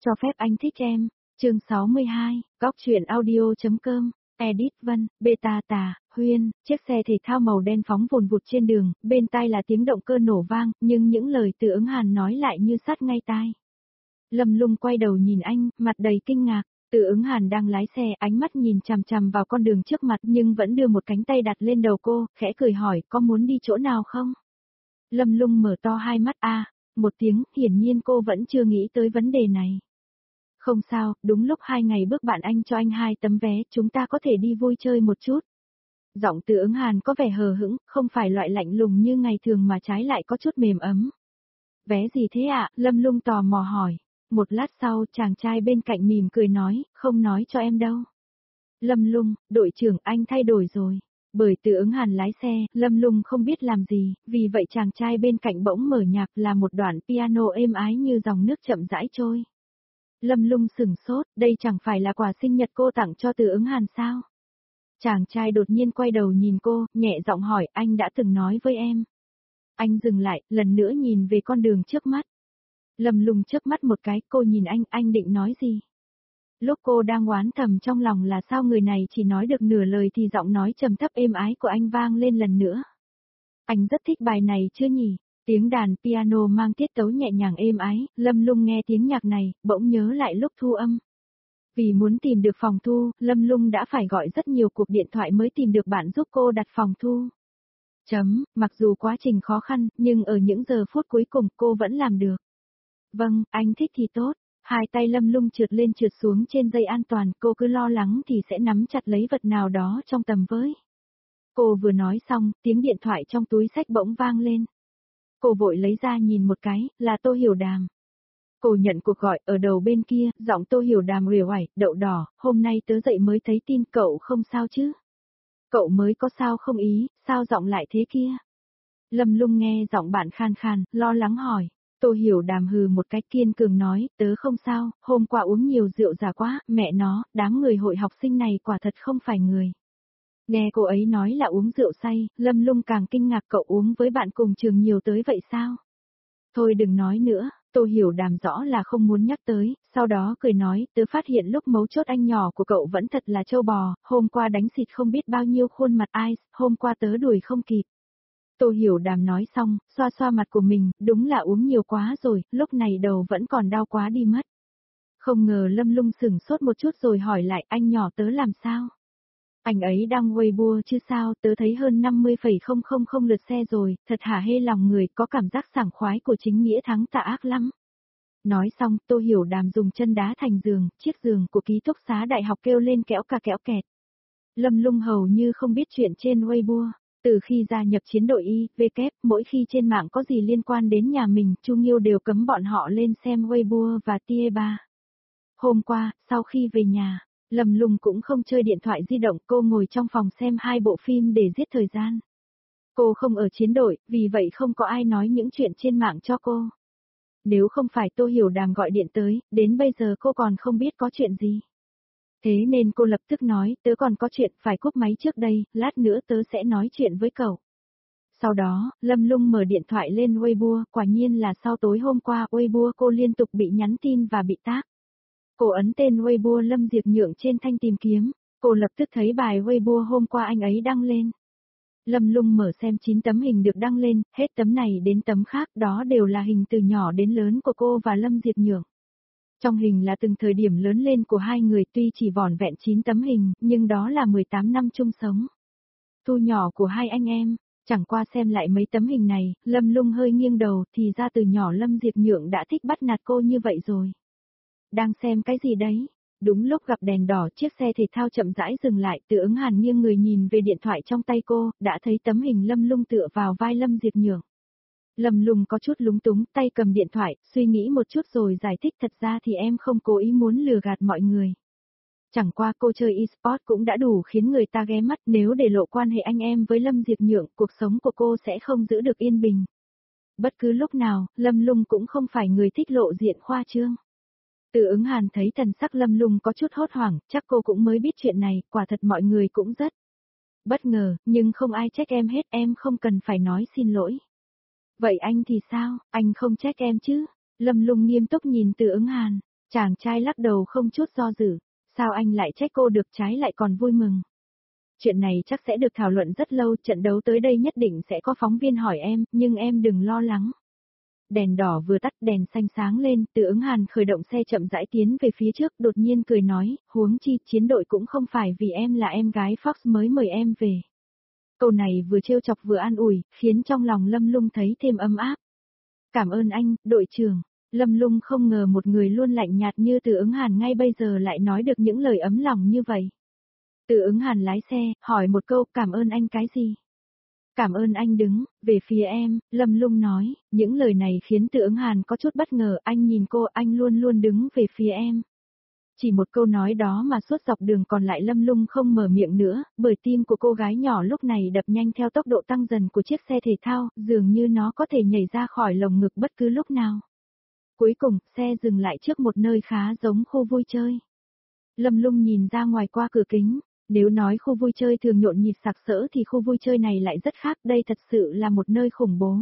Cho phép anh thích em. Chương 62, Góc truyện audio.com. Edit Vân, Beta Tà, Huyên, chiếc xe thể thao màu đen phóng vùn vụt trên đường, bên tai là tiếng động cơ nổ vang, nhưng những lời Từ Ứng Hàn nói lại như sát ngay tai. Lâm Lung quay đầu nhìn anh, mặt đầy kinh ngạc. Từ Ứng Hàn đang lái xe, ánh mắt nhìn chằm chằm vào con đường trước mặt nhưng vẫn đưa một cánh tay đặt lên đầu cô, khẽ cười hỏi, có muốn đi chỗ nào không? Lâm Lung mở to hai mắt một tiếng, hiển nhiên cô vẫn chưa nghĩ tới vấn đề này. Không sao, đúng lúc 2 ngày bước bạn anh cho anh 2 tấm vé, chúng ta có thể đi vui chơi một chút. Giọng Từ Ứng Hàn có vẻ hờ hững, không phải loại lạnh lùng như ngày thường mà trái lại có chút mềm ấm. Vé gì thế ạ? Lâm Lung tò mò hỏi. Một lát sau, chàng trai bên cạnh mỉm cười nói, không nói cho em đâu. Lâm Lung, đội trưởng anh thay đổi rồi. Bởi Từ Ứng Hàn lái xe, Lâm Lung không biết làm gì, vì vậy chàng trai bên cạnh bỗng mở nhạc là một đoạn piano êm ái như dòng nước chậm rãi trôi. Lâm Lung sửng sốt, đây chẳng phải là quà sinh nhật cô tặng cho Từ Ứng Hàn sao? Chàng trai đột nhiên quay đầu nhìn cô, nhẹ giọng hỏi, anh đã từng nói với em. Anh dừng lại, lần nữa nhìn về con đường trước mắt. Lâm Lung chớp mắt một cái, cô nhìn anh định nói gì? Lúc cô đang oán thầm trong lòng là sao người này chỉ nói được nửa lời thì giọng nói trầm thấp êm ái của anh vang lên lần nữa. Anh rất thích bài này chưa nhỉ? Tiếng đàn piano mang tiết tấu nhẹ nhàng êm ái, Lâm Lung nghe tiếng nhạc này, bỗng nhớ lại lúc thu âm. Vì muốn tìm được phòng thu, Lâm Lung đã phải gọi rất nhiều cuộc điện thoại mới tìm được bạn giúp cô đặt phòng thu. Mặc dù quá trình khó khăn, nhưng ở những giờ phút cuối cùng cô vẫn làm được. Vâng, anh thích thì tốt. Hai tay Lâm Lung trượt lên trượt xuống trên dây an toàn, cô cứ lo lắng thì sẽ nắm chặt lấy vật nào đó trong tầm với. Cô vừa nói xong, tiếng điện thoại trong túi xách bỗng vang lên. Cô vội lấy ra nhìn một cái, là Tô Hiểu Đàm. Cô nhận cuộc gọi, ở đầu bên kia, giọng Tô Hiểu Đàm uể oải, đậu đỏ, hôm nay tớ dậy mới thấy tin cậu không sao chứ? Cậu mới có sao không ý, sao giọng lại thế kia? Lâm Lung nghe giọng bạn khan khan, lo lắng hỏi. Tô Hiểu Đàm hừ một cách kiên cường nói, tớ không sao, hôm qua uống nhiều rượu già quá, mẹ nó, đám người hội học sinh này quả thật không phải người. Nghe cô ấy nói là uống rượu say, Lâm Lung càng kinh ngạc, cậu uống với bạn cùng trường nhiều tới vậy sao? Thôi đừng nói nữa, Tô Hiểu Đàm rõ là không muốn nhắc tới, sau đó cười nói, tớ phát hiện lúc mấu chốt anh nhỏ của cậu vẫn thật là trâu bò, hôm qua đánh xịt không biết bao nhiêu khuôn mặt ai, hôm qua tớ đuổi không kịp. Tô Hiểu Đàm nói xong, xoa xoa mặt của mình, đúng là uống nhiều quá rồi, lúc này đầu vẫn còn đau quá đi mất. Không ngờ Lâm Lung sửng sốt một chút rồi hỏi lại, anh nhỏ tớ làm sao? Anh ấy đăng Weibo chứ sao, tớ thấy hơn 50,000 lượt xe rồi, thật hả hê lòng người, có cảm giác sảng khoái của chính nghĩa thắng tà ác lắm. Nói xong, Tô Hiểu Đàm dùng chân đá thành giường, chiếc giường của ký túc xá đại học kêu lên kẽo ca kẽo kẹt. Lâm Lung hầu như không biết chuyện trên Weibo. Từ khi gia nhập chiến đội Y.V.K, mỗi khi trên mạng có gì liên quan đến nhà mình, Chu Nghiêu đều cấm bọn họ lên xem Weibo và Tie3. Hôm qua, sau khi về nhà, Lâm Lung cũng không chơi điện thoại di động, cô ngồi trong phòng xem 2 bộ phim để giết thời gian. Cô không ở chiến đội, vì vậy không có ai nói những chuyện trên mạng cho cô. Nếu không phải Tô Hiểu Đàm gọi điện tới, đến bây giờ cô còn không biết có chuyện gì. Thế nên cô lập tức nói, tớ còn có chuyện phải cúp máy trước đây, lát nữa tớ sẽ nói chuyện với cậu. Sau đó, Lâm Lung mở điện thoại lên Weibo, quả nhiên là sau tối hôm qua Weibo cô liên tục bị nhắn tin và bị tag. Cô ấn tên Weibo Lâm Diệp Nhượng trên thanh tìm kiếm, cô lập tức thấy bài Weibo hôm qua anh ấy đăng lên. Lâm Lung mở xem 9 tấm hình được đăng lên, hết tấm này đến tấm khác, đó đều là hình từ nhỏ đến lớn của cô và Lâm Diệp Nhượng. Trong hình là từng thời điểm lớn lên của hai người, tuy chỉ vỏn vẹn 9 tấm hình, nhưng đó là 18 năm chung sống. Thu nhỏ của hai anh em, chẳng qua xem lại mấy tấm hình này, Lâm Lung hơi nghiêng đầu, thì ra từ nhỏ Lâm Diệp Nhượng đã thích bắt nạt cô như vậy rồi. Đang xem cái gì đấy? Đúng lúc gặp đèn đỏ, chiếc xe thể thao chậm rãi dừng lại, Từ Ứng Hàn nghiêng người nhìn về điện thoại trong tay cô, đã thấy tấm hình Lâm Lung tựa vào vai Lâm Diệp Nhượng. Lâm Lung có chút lúng túng, tay cầm điện thoại, suy nghĩ một chút rồi giải thích, thật ra thì em không cố ý muốn lừa gạt mọi người. Chẳng qua cô chơi eSport cũng đã đủ khiến người ta ghé mắt, nếu để lộ quan hệ anh em với Lâm Diệp Nhượng, cuộc sống của cô sẽ không giữ được yên bình. Bất cứ lúc nào, Lâm Lung cũng không phải người thích lộ diện khoa trương. Từ Ứng Hàn thấy thần sắc Lâm Lung có chút hốt hoảng, chắc cô cũng mới biết chuyện này, quả thật mọi người cũng rất bất ngờ, nhưng không ai trách em hết, em không cần phải nói xin lỗi. Vậy anh thì sao, anh không trách em chứ? Lâm Lung nghiêm túc nhìn Từ Ứng Hàn. Chàng trai lắc đầu không chút do dự. Sao anh lại trách cô được, trái lại còn vui mừng. Chuyện này chắc sẽ được thảo luận rất lâu, trận đấu tới đây nhất định sẽ có phóng viên hỏi em, nhưng em đừng lo lắng. Đèn đỏ vừa tắt, đèn xanh sáng lên, Từ Ứng Hàn khởi động xe chậm rãi tiến về phía trước, đột nhiên cười nói, huống chi, chiến đội cũng không phải vì em là em gái Fox mới mời em về. Câu này vừa trêu chọc vừa an ủi, khiến trong lòng Lâm Lung thấy thêm ấm áp. Cảm ơn anh, đội trưởng. Lâm Lung không ngờ một người luôn lạnh nhạt như Từ Ứng Hàn ngay bây giờ lại nói được những lời ấm lòng như vậy. Từ Ứng Hàn lái xe, hỏi một câu, cảm ơn anh cái gì? Cảm ơn anh đứng, về phía em, Lâm Lung nói, những lời này khiến Từ Ứng Hàn có chút bất ngờ, anh nhìn cô, anh luôn luôn đứng về phía em. Chỉ một câu nói đó mà suốt dọc đường còn lại Lâm Lung không mở miệng nữa, bởi tim của cô gái nhỏ lúc này đập nhanh theo tốc độ tăng dần của chiếc xe thể thao, dường như nó có thể nhảy ra khỏi lồng ngực bất cứ lúc nào. Cuối cùng, xe dừng lại trước một nơi khá giống khu vui chơi. Lâm Lung nhìn ra ngoài qua cửa kính. Nếu nói khu vui chơi thường nhộn nhịp sặc sỡ thì khu vui chơi này lại rất khác, đây thật sự là một nơi khủng bố.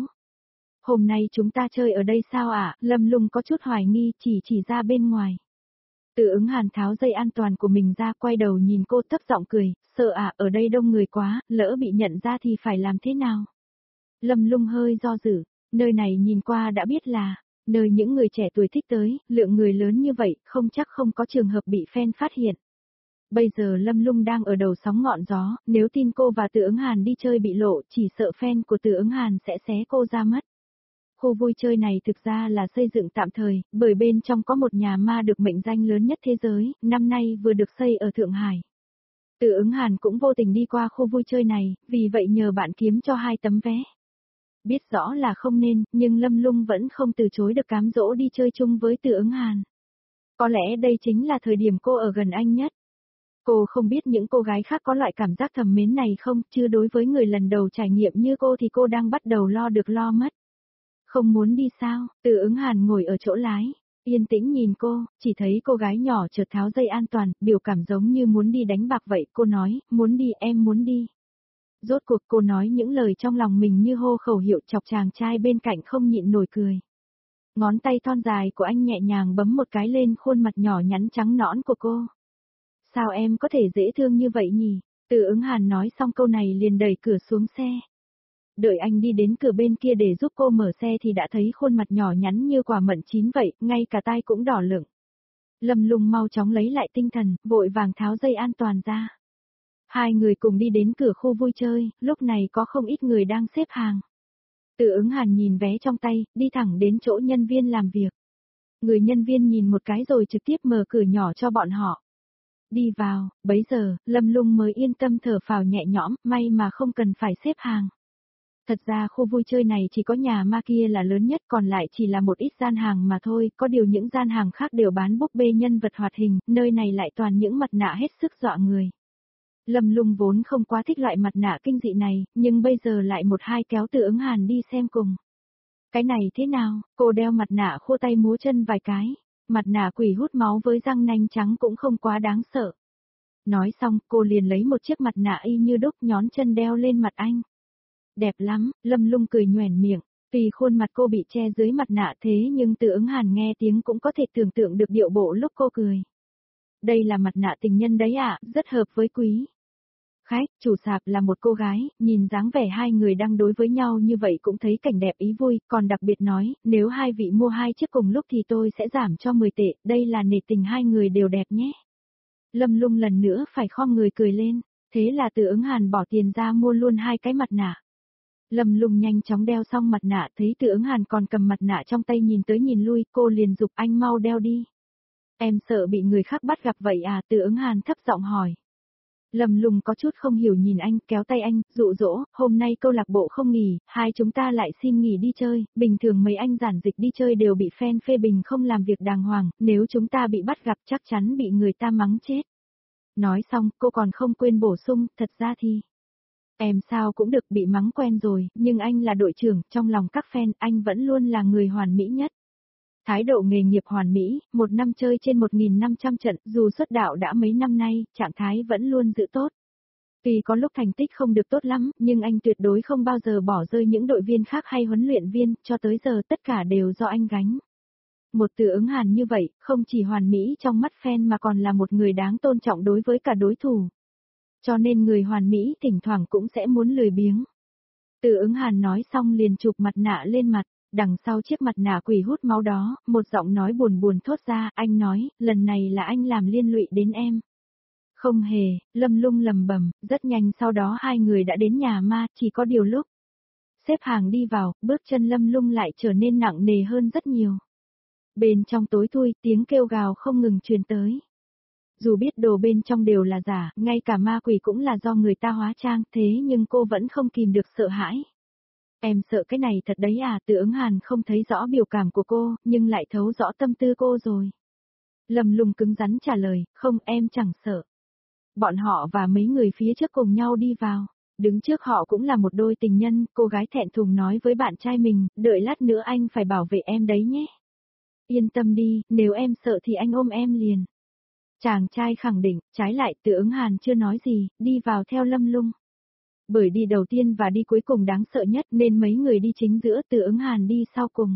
Hôm nay chúng ta chơi ở đây sao ạ? Lâm Lung có chút hoài nghi, chỉ ra bên ngoài. Từ Ứng Hàn tháo dây an toàn của mình ra, quay đầu nhìn cô thấp giọng cười, sợ ở đây đông người quá, lỡ bị nhận ra thì phải làm thế nào? Lâm Lung hơi do dự, nơi này nhìn qua đã biết là nơi những người trẻ tuổi thích tới, lượng người lớn như vậy, không chắc không có trường hợp bị fan phát hiện. Bây giờ Lâm Lung đang ở đầu sóng ngọn gió, nếu tin cô và Từ Ứng Hàn đi chơi bị lộ, chỉ sợ fan của Từ Ứng Hàn sẽ xé cô ra mất. Khu vui chơi này thực ra là xây dựng tạm thời, bởi bên trong có một nhà ma được mệnh danh lớn nhất thế giới, năm nay vừa được xây ở Thượng Hải. Từ Ứng Hàn cũng vô tình đi qua khu vui chơi này, vì vậy nhờ bạn kiếm cho 2 tấm vé. Biết rõ là không nên, nhưng Lâm Lung vẫn không từ chối được cám dỗ đi chơi chung với Từ Ứng Hàn. Có lẽ đây chính là thời điểm cô ở gần anh nhất. Cô không biết những cô gái khác có loại cảm giác thầm mến này không, chứ đối với người lần đầu trải nghiệm như cô thì cô đang bắt đầu lo được lo mất. Không muốn đi sao? Từ Ứng Hàn ngồi ở chỗ lái, yên tĩnh nhìn cô, chỉ thấy cô gái nhỏ chợt tháo dây an toàn, biểu cảm giống như muốn đi đánh bạc vậy, cô nói, muốn đi, em muốn đi. Rốt cuộc cô nói những lời trong lòng mình như hô khẩu hiệu, chọc chàng trai bên cạnh không nhịn nổi cười. Ngón tay thon dài của anh nhẹ nhàng bấm một cái lên khuôn mặt nhỏ nhắn trắng nõn của cô. Sao em có thể dễ thương như vậy nhỉ? Từ Ứng Hàn nói xong câu này liền đẩy cửa xuống xe. Đợi anh đi đến cửa bên kia để giúp cô mở xe thì đã thấy khuôn mặt nhỏ nhắn như quả mận chín vậy, ngay cả tai cũng đỏ lựng. Lâm Lung mau chóng lấy lại tinh thần, vội vàng tháo dây an toàn ra. Hai người cùng đi đến cửa khu vui chơi, lúc này có không ít người đang xếp hàng. Từ Ứng Hàn nhìn vé trong tay, đi thẳng đến chỗ nhân viên làm việc. Người nhân viên nhìn một cái rồi trực tiếp mở cửa nhỏ cho bọn họ. Đi vào, bấy giờ, Lâm Lung mới yên tâm thở phào nhẹ nhõm, may mà không cần phải xếp hàng. Thật ra khu vui chơi này chỉ có nhà ma kia là lớn nhất, còn lại chỉ là một ít gian hàng mà thôi, có điều những gian hàng khác đều bán búp bê nhân vật hoạt hình, nơi này lại toàn những mặt nạ hết sức dọa người. Lâm Lung vốn không quá thích loại mặt nạ kinh dị này, nhưng bây giờ lại một hai kéo Từ Ứng Hàn đi xem cùng. Cái này thế nào? Cô đeo mặt nạ khô tay múa chân vài cái. Mặt nạ quỷ hút máu với răng nanh trắng cũng không quá đáng sợ. Nói xong, cô liền lấy một chiếc mặt nạ y như đúc nhón chân đeo lên mặt anh. Đẹp lắm, Lâm Lung cười nhoẻn miệng. Tuy khuôn mặt cô bị che dưới mặt nạ thế nhưng Từ Ứng Hàn nghe tiếng cũng có thể tưởng tượng được điệu bộ lúc cô cười. Đây là mặt nạ tình nhân đấy ạ, rất hợp với quý. Khách, chủ sạp là một cô gái, nhìn dáng vẻ hai người đang đối với nhau như vậy cũng thấy cảnh đẹp ý vui, còn đặc biệt nói, nếu hai vị mua 2 chiếc cùng lúc thì tôi sẽ giảm cho 10 tệ, đây là nể tình hai người đều đẹp nhé. Lâm Lung lần nữa phải khom người cười lên, thế là Từ Ứng Hàn bỏ tiền ra mua luôn 2 cái mặt nạ. Lâm Lung nhanh chóng đeo xong mặt nạ, thấy Từ Ứng Hàn còn cầm mặt nạ trong tay nhìn tới nhìn lui, cô liền giục anh mau đeo đi. Em sợ bị người khác bắt gặp vậy à? Từ Ứng Hàn thấp giọng hỏi. Lâm Lung có chút không hiểu nhìn anh, kéo tay anh, dụ dỗ, hôm nay câu lạc bộ không nghỉ, hai chúng ta lại xin nghỉ đi chơi, bình thường mấy anh giản dịch đi chơi đều bị fan phê bình không làm việc đàng hoàng, nếu chúng ta bị bắt gặp chắc chắn bị người ta mắng chết. Nói xong, cô còn không quên bổ sung, thật ra thì em sao cũng được, bị mắng quen rồi, nhưng anh là đội trưởng, trong lòng các fan, anh vẫn luôn là người hoàn mỹ nhất. Thái độ nghề nghiệp hoàn mỹ, một năm chơi trên 1.500 trận, dù xuất đạo đã mấy năm nay, trạng thái vẫn luôn giữ tốt. Tuy có lúc thành tích không được tốt lắm, nhưng anh tuyệt đối không bao giờ bỏ rơi những đội viên khác hay huấn luyện viên, cho tới giờ tất cả đều do anh gánh. Một Từ Ứng Hàn như vậy, không chỉ hoàn mỹ trong mắt fan mà còn là một người đáng tôn trọng đối với cả đối thủ. Cho nên người hoàn mỹ thỉnh thoảng cũng sẽ muốn lười biếng. Từ Ứng Hàn nói xong liền chụp mặt nạ lên mặt, đằng sau chiếc mặt nạ quỷ hút máu đó, một giọng nói buồn buồn thốt ra, anh nói, lần này là anh làm liên lụy đến em. Không hề, Lâm Lung lầm bầm, rất nhanh sau đó hai người đã đến nhà ma, chỉ có điều lúc xếp hàng đi vào, bước chân Lâm Lung lại trở nên nặng nề hơn rất nhiều. Bên trong tối thui, tiếng kêu gào không ngừng truyền tới. Dù biết đồ bên trong đều là giả, ngay cả ma quỷ cũng là do người ta hóa trang, thế nhưng cô vẫn không kìm được sợ hãi. Em sợ cái này thật đấy à, Từ Ứng Hàn không thấy rõ biểu cảm của cô, nhưng lại thấu rõ tâm tư cô rồi. Lâm Lung cứng rắn trả lời, không em chẳng sợ. Bọn họ và mấy người phía trước cùng nhau đi vào. Đứng trước họ cũng là một đôi tình nhân, cô gái thẹn thùng nói với bạn trai mình, đợi lát nữa anh phải bảo vệ em đấy nhé. Yên tâm đi, nếu em sợ thì anh ôm em liền. Chàng trai khẳng định, trái lại Từ Ứng Hàn chưa nói gì, đi vào theo Lâm Lung. Bởi đi đầu tiên và đi cuối cùng đáng sợ nhất nên mấy người đi chính giữa, Từ Ứng Hàn đi sau cùng.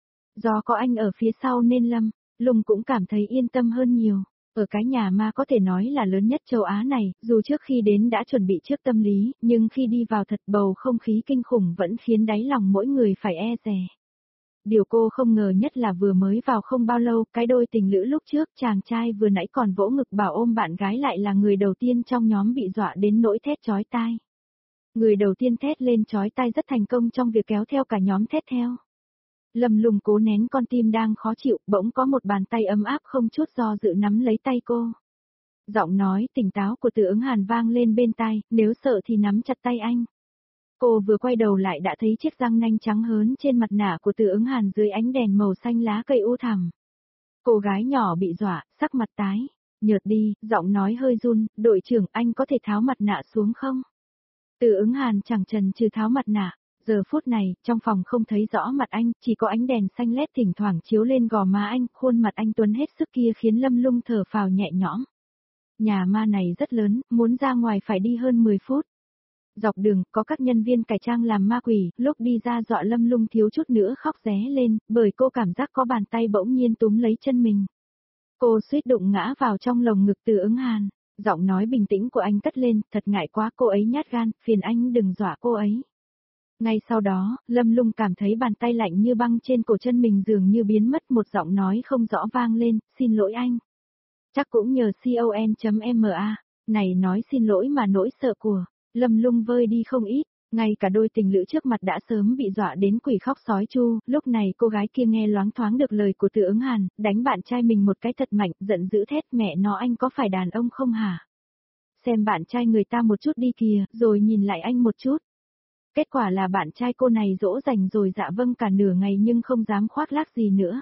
Do có anh ở phía sau nên Lâm Lung cũng cảm thấy yên tâm hơn nhiều. Ở cái nhà ma có thể nói là lớn nhất châu Á này, dù trước khi đến đã chuẩn bị trước tâm lý, nhưng khi đi vào thật bầu không khí kinh khủng vẫn khiến đáy lòng mỗi người phải e dè. Điều cô không ngờ nhất là vừa mới vào không bao lâu, cái đôi tình lữ lúc trước chàng trai vừa nãy còn vỗ ngực bảo ôm bạn gái lại là người đầu tiên trong nhóm bị dọa đến nỗi thét chói tai. Người đầu tiên thét lên chói tai rất thành công trong việc kéo theo cả nhóm thét theo. Lâm Lung cố nén con tim đang khó chịu, bỗng có một bàn tay ấm áp không chút do dự nắm lấy tay cô. Giọng nói tỉnh táo của Từ Ứng Hàn vang lên bên tai, nếu sợ thì nắm chặt tay anh. Cô vừa quay đầu lại đã thấy chiếc răng nanh trắng hớn trên mặt nạ của Từ Ứng Hàn dưới ánh đèn màu xanh lá cây u thẳm. Cô gái nhỏ bị dọa, sắc mặt tái, nhợt đi, giọng nói hơi run, đội trưởng anh có thể tháo mặt nạ xuống không? Từ Ứng Hàn chẳng chần chừ tháo mặt nạ. Giờ phút này, trong phòng không thấy rõ mặt anh, chỉ có ánh đèn xanh lét thỉnh thoảng chiếu lên gò má anh, khuôn mặt anh tuấn hết sức kia khiến Lâm Lung thở phào nhẹ nhõm. Nhà ma này rất lớn, muốn ra ngoài phải đi hơn 10 phút. Dọc đường, có các nhân viên cải trang làm ma quỷ, lúc đi ra dọa Lâm Lung thiếu chút nữa khóc ré lên, bởi cô cảm giác có bàn tay bỗng nhiên túm lấy chân mình. Cô suýt đụng ngã vào trong lồng ngực Từ Ứng Hàn, giọng nói bình tĩnh của anh cất lên, thật ngại quá cô ấy nhát gan, phiền anh đừng dọa cô ấy. Ngay sau đó, Lâm Lung cảm thấy bàn tay lạnh như băng trên cổ chân mình dường như biến mất, một giọng nói không rõ vang lên, xin lỗi anh. Chắc cũng nhờ con.ma, này nói xin lỗi mà nỗi sợ của Lâm Lung vơi đi không ít, ngay cả đôi tình lữ trước mặt đã sớm bị dọa đến quỷ khóc sói chu, lúc này cô gái kia nghe loáng thoáng được lời của Từ Ứng Hàn, đánh bạn trai mình một cái thật mạnh, giận dữ thét mẹ nó anh có phải đàn ông không hả? Xem bạn trai người ta một chút đi kìa, rồi nhìn lại anh một chút. Kết quả là bạn trai cô này dỗ dành rồi dạ vâng cả nửa ngày nhưng không dám khoác lác gì nữa.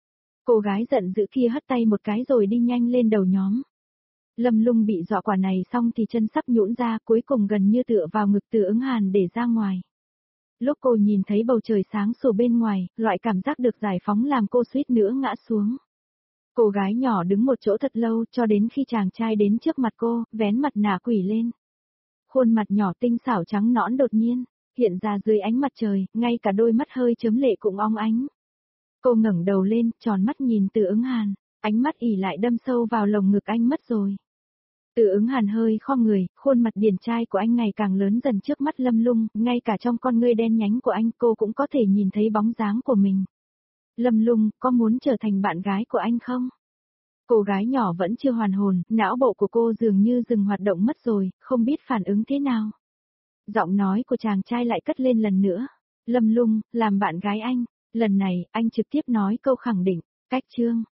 Cô gái giận dữ kia hất tay một cái rồi đi nhanh lên đầu nhóm. Lâm Lung bị dọa quả này xong thì chân sắp nhũn ra, cuối cùng gần như tựa vào ngực Từ Ứng Hàn để ra ngoài. Lúc cô nhìn thấy bầu trời sáng sủa bên ngoài, loại cảm giác được giải phóng làm cô suýt nữa ngã xuống. Cô gái nhỏ đứng một chỗ thật lâu cho đến khi chàng trai đến trước mặt cô, vén mặt nạ quỷ lên. Khuôn mặt nhỏ tinh xảo trắng nõn đột nhiên hiện ra dưới ánh mặt trời, ngay cả đôi mắt hơi chớm lệ cũng óng ánh. Cô ngẩng đầu lên, tròn mắt nhìn Từ Ứng Hàn, ánh mắt ỉ lại đâm sâu vào lồng ngực anh mất rồi. Từ Ứng Hàn hơi khom người, khuôn mặt điển trai của anh ngày càng lớn dần trước mắt Lâm Lung, ngay cả trong con ngươi đen nhánh của anh cô cũng có thể nhìn thấy bóng dáng của mình. Lâm Lung, có muốn trở thành bạn gái của anh không? Cô gái nhỏ vẫn chưa hoàn hồn, não bộ của cô dường như dừng hoạt động mất rồi, không biết phản ứng thế nào. Giọng nói của chàng trai lại cất lên lần nữa. Lâm Lung, làm bạn gái anh. Lần này, anh trực tiếp nói câu khẳng định. Cách chương